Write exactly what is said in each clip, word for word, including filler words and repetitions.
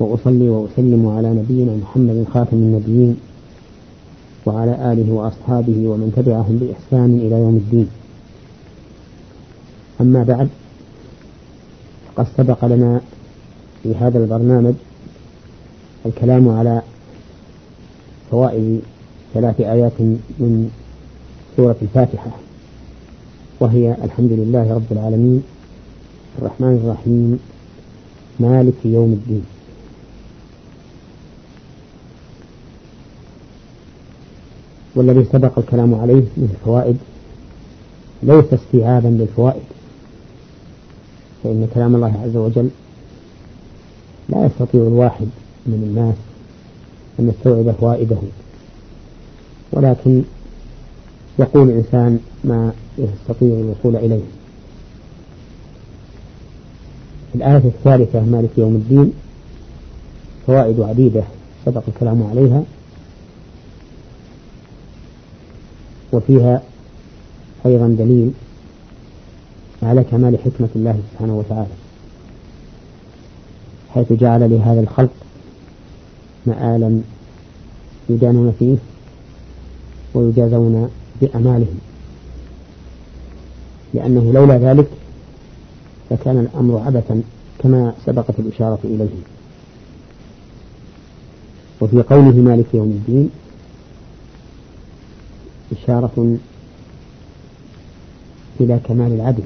وأصلي وأسلم على نبينا محمد خاتم النبيين وعلى آله وأصحابه ومن تبعهم بإحسان إلى يوم الدين. أما بعد، فقد سبق لنا في هذا البرنامج الكلام على فوائد ثلاث آيات من سورة الفاتحة، وهي الحمد لله رب العالمين الرحمن الرحيم مالك يوم الدين. والذي سبق الكلام عليه من الفوائد ليس استيعابا للفوائد، فإن كلام الله عز وجل لا يستطيع الواحد من الناس أن يستوعب فوائده، ولكن يقول الإنسان ما يستطيع الوصول إليه. الآية الثالثة مالك يوم الدين فوائد عديدة سبق الكلام عليها، وفيها أيضا دليل على كمال حكمة الله سبحانه وتعالى، حيث جعل لهذا الخلق مآلا يدانون فيه ويجازون بأعمالهم، لأنه لولا ذلك فكان الأمر عبثا كما سبقت الإشارة إليه. وفي قوله مالك يوم الدين إشارة إلى كمال العدل،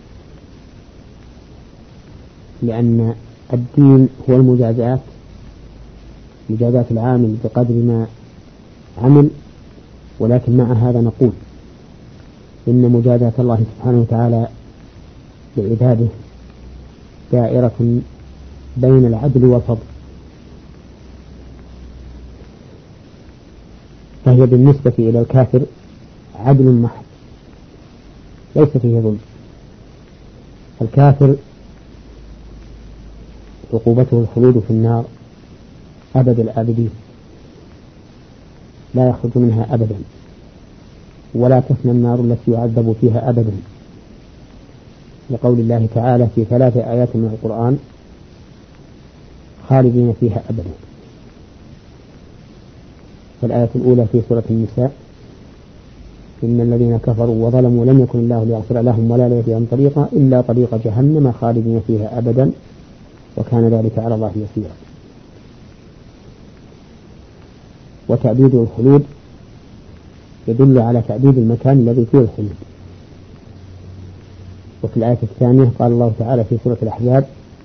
لأن الدين هو المجازات، مجازات العامل بقدر ما عمل، ولكن مع هذا نقول إن مجازات الله سبحانه وتعالى لعباده دائرة بين العدل والفضل، فهي بالنسبة إلى الكافر عدل محض ليس فيه ظلم. الكافر عقوبته الخلود في النار أبد الآبدين، لا يخرج منها أبدا، ولا تفنى النار التي يعذب فيها أبدا، لقول الله تعالى في ثلاث آيات من القرآن خالدين فيها أبدا. فالآية الأولى في سورة النساء إن الذين كفروا وظلموا لم يكن الله ليغفر لهم ولا ليهديهم طريقا إلا طريق جهنم خالدين فيها أبدا وكان ذلك على الله يسيرا. وتعديد الخلود يدل على تعديد المكان الذي فيه الخلود. وفي الآية الثانية قال الله تعالى في سورة الأحزاب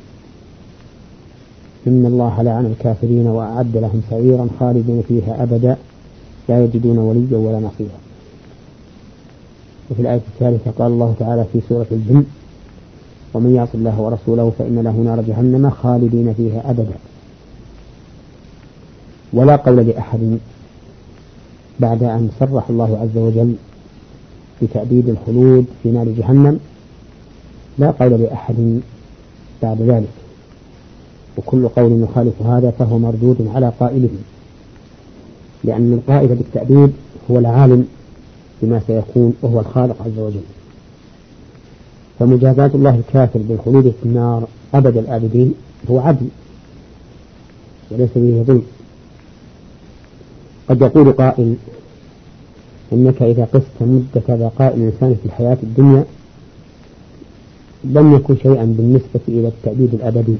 إن الله لعن الكافرين وأعد لهم سعيرا خالدين فيها أبدا لا يجدون وليا ولا نصيرا. وفي الآية الثالثة قال الله تعالى في سورة الجن ومن يعص الله ورسوله فإن له نار جهنم خالدين فيها أبدا. ولا قول لأحد بعد أن صرح الله عز وجل بتأبيد الخلود في نار جهنم، لا قول لأحد بعد ذلك، وكل قول يخالف هذا فهو مردود على قائله، لأن القائل بالتأبيد هو العالم بما سيكون وهو الخالق عز وجل. فمجازات الله الكافر بالخلود في النار أبد الآبدين هو عدل وليس به ظلم. قد يقول قائل إنك إذا قست مدة بقاء الإنسان في الحياة الدنيا لم يكن شيئا بالنسبة إلى التأبيد الأبدي،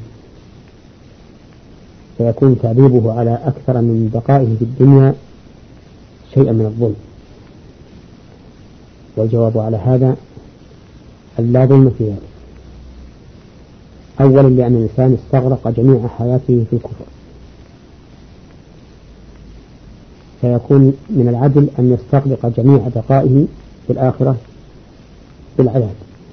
فيكون تعذيبه على أكثر من بقائه في الدنيا شيئا من الظلم. والجواب على هذا أن لا ظلم في ذلك، أولا لأن الإنسان استغرق جميع حياته في الكفر، فيكون من العدل أن يستغرق جميع بقائه في الآخرة بالعذاب.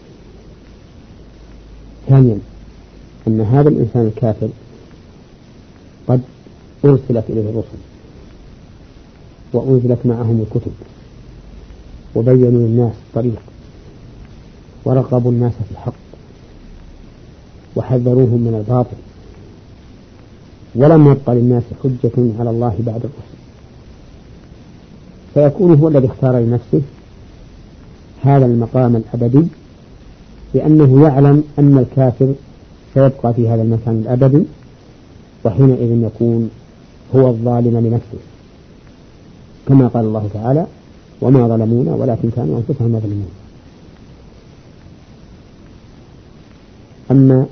ثانيا أن هذا الإنسان الكافر قد أرسلت إليه الرسل وأنزلت معهم الكتب وبينوا للناس الطريق ورغبوا الناس في الحق وحذروهم من الباطل، ولم يبق للناس حجة على الله بعد الرسل، فيكون هو الذي اختار لنفسه هذا المقام الأبدي، لأنه يعلم أن الكافر سيبقى في هذا المكان الأبدي وحينئذ يكون هو الظالم لنفسه، كما قال الله تعالى: وما ظلمونا ولكن كانوا أنفسهم يظلمون. أما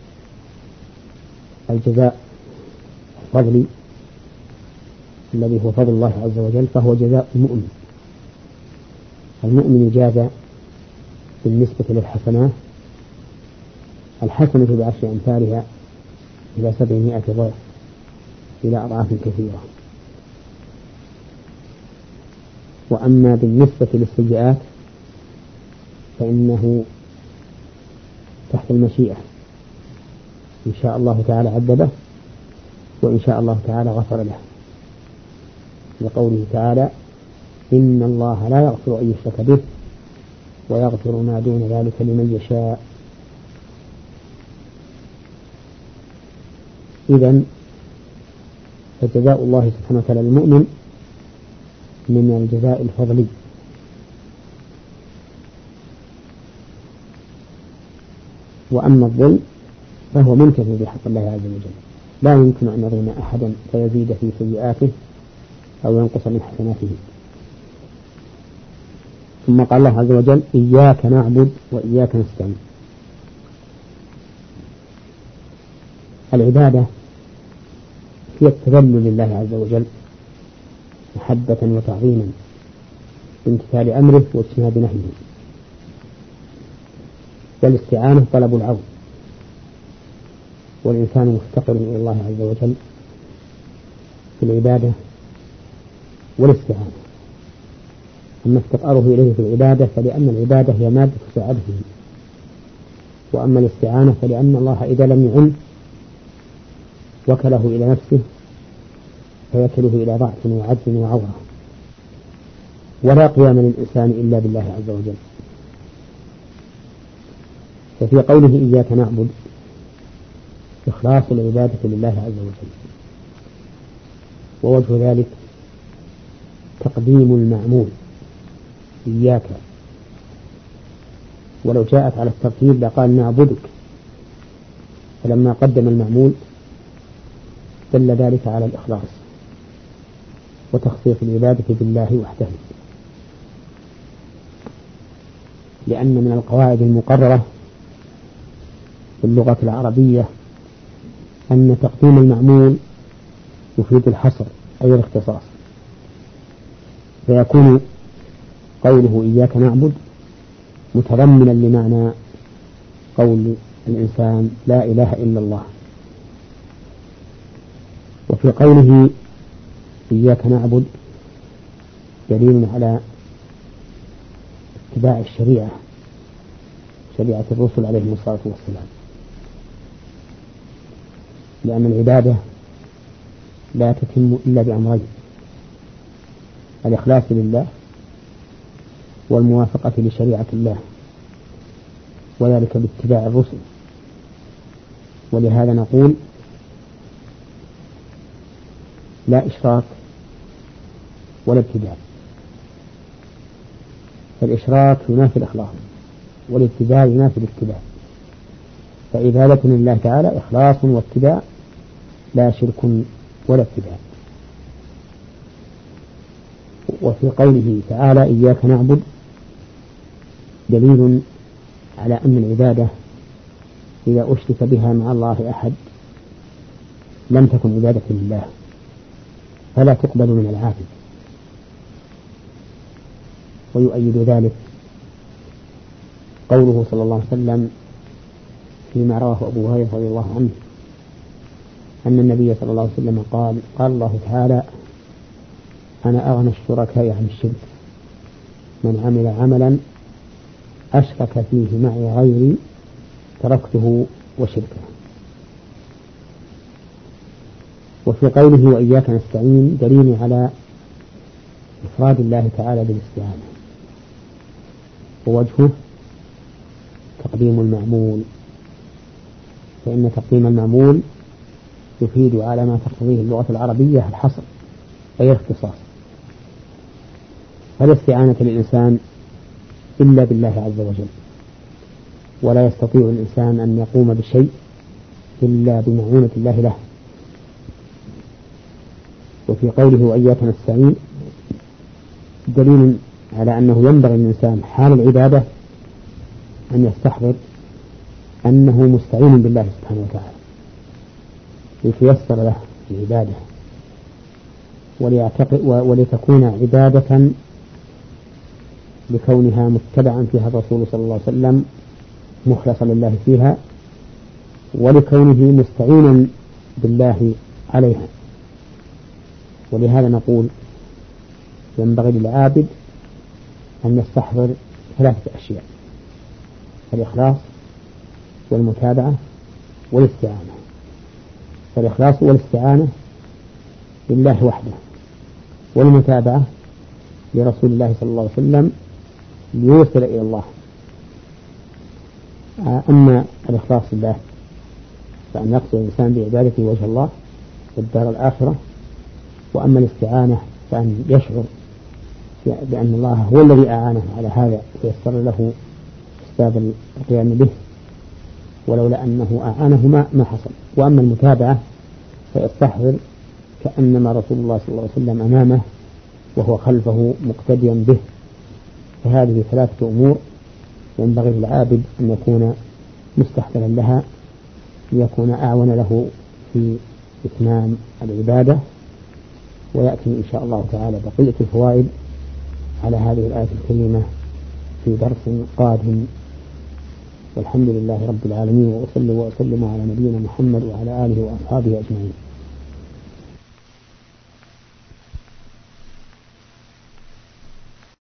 الجزاء الفضلي الذي هو فضل الله عز وجل فهو جزاء المؤمن. المؤمن يجازى بالنسبة للحسنات الحسنة بعشر أمثالها إلى سبعمائة ضعف إلى أضعاف كثيرة. وأما بالنسبة للسيئات فإنه تحت المشيئة، إن شاء الله تعالى عذبه وإن شاء الله تعالى غفر له، لقوله تعالى: إن الله لا يغفر أن يشرك به ويغفر ما دون ذلك لمن يشاء. إذن فجزاء الله سبحانه وتعالى للمؤمن من الجزاء الفضلي. وأما الظلم فهو منتفي بحق الله عز وجل، لا يمكن أن يظلم أحدا فيزيد في سيئاته أو ينقص من حسناته. ثم قال الله عز وجل: إياك نعبد وإياك نستعين. العبادة هي التذلل لله عز وجل محبة وتعظيما بامتثال أمره واجتناب نهيه، والاستعانة طلب العون، والإنسان مفتقر إلى الله عز وجل في العبادة والاستعانة. أما افتقاره إليه في العبادة فلأن العبادة هي مادة تساعده، وأما الاستعانة فلأن الله إذا لم يعن وكله إلى نفسه فيكله إلى ضعف وعجز وعورة، ولا قيام للإنسان إلا بالله عز وجل. ففي قوله إياك نعبد إخلاص العبادة لله عز وجل، ووجه ذلك تقديم المعمول إياك، ولو جاءت على الترتيب لقال نعبدك، فلما قدم المعمول دل ذلك على الإخلاص وتخصيص العبادة بالله وحده. لأن من القواعد المقررة في اللغة العربية أن تقديم المعمول يفيد الحصر أي الاختصاص، فيكون قوله إياك نعبد متضمنا لمعنى قول الإنسان لا إله إلا الله. وفي قوله إياك نعبد دليل على اتباع الشريعة، شريعة الرسل عليهم الصلاة والسلام، لأن العبادة لا تتم إلا بأمرين: الإخلاص لله والموافقة لشريعة الله، وذلك باتباع الرسل. ولهذا نقول لا إشراك ولا ابتداع، فالإشراك ينافي الإخلاص والابتداع ينافي الاتباع، فعبادتنا لله تعالى إخلاص واتباع لا شرك ولا ابتداع. وفي قوله تعالى إياك نعبد دليل على أن العبادة إذا أشرك بها مع الله أحد لم تكن عبادة لله فلا تقبل من العابد. ويؤيد ذلك قوله صلى الله عليه وسلم فيما رواه أبو هريرة رضي الله عنه أن النبي صلى الله عليه وسلم قال: قال الله تعالى: أنا أغنى الشركاء عن الشرك، من عمل عملا أشرك فيه معي غيري تركته وشركه. وفي قوله وإياك نستعين دليل على إفراد الله تعالى بالاستعانة، ووجهه تقديم المعمول، فإن تقديم المعمول يفيد على ما تقتضيه اللغة العربية الحصر أي الاختصاص، فلا استعانة للإنسان إلا بالله عز وجل، ولا يستطيع الإنسان أن يقوم بشيء إلا بمعونة الله له، في قوله وإياك نستعين دليل على أنه ينبغي للإنسان حال العبادة أن يستحضر أنه مستعين بالله سبحانه وتعالى لتيسر له العبادة ولتكون عبادة لكونها متبعا فيها الرسول صلى الله عليه وسلم مخلصا لله فيها، ولكونه مستعينا بالله عليها. ولهذا نقول ينبغي للعابد أن يستحضر ثلاثة أشياء: الإخلاص والمتابعة والاستعانة. فالإخلاص والاستعانة لله وحده، والمتابعة لرسول الله صلى الله عليه وسلم ليوصل إلى الله. أما الإخلاص لله فأن يقصد الإنسان بعبادته وجه الله والدار الآخرة، وأما الاستعانة فأن يشعر بأن الله هو الذي أعانه على هذا ويسر له أسباب القيام به، ولولا أنه أعانه ما, ما حصل. وأما المتابعة فيستحضر كأنما رسول الله صلى الله عليه وسلم أمامه وهو خلفه مقتديا به. فهذه ثلاثة أمور ينبغي للعابد أن يكون مستحضرا لها ليكون أعون له في إتمام العبادة. ويأتي إن شاء الله تعالى بقية الفوائد على هذه الآية الكريمة في درس قادم، والحمد لله رب العالمين، وأصلي وأسلم على نبينا محمد وعلى آله وأصحابه أجمعين.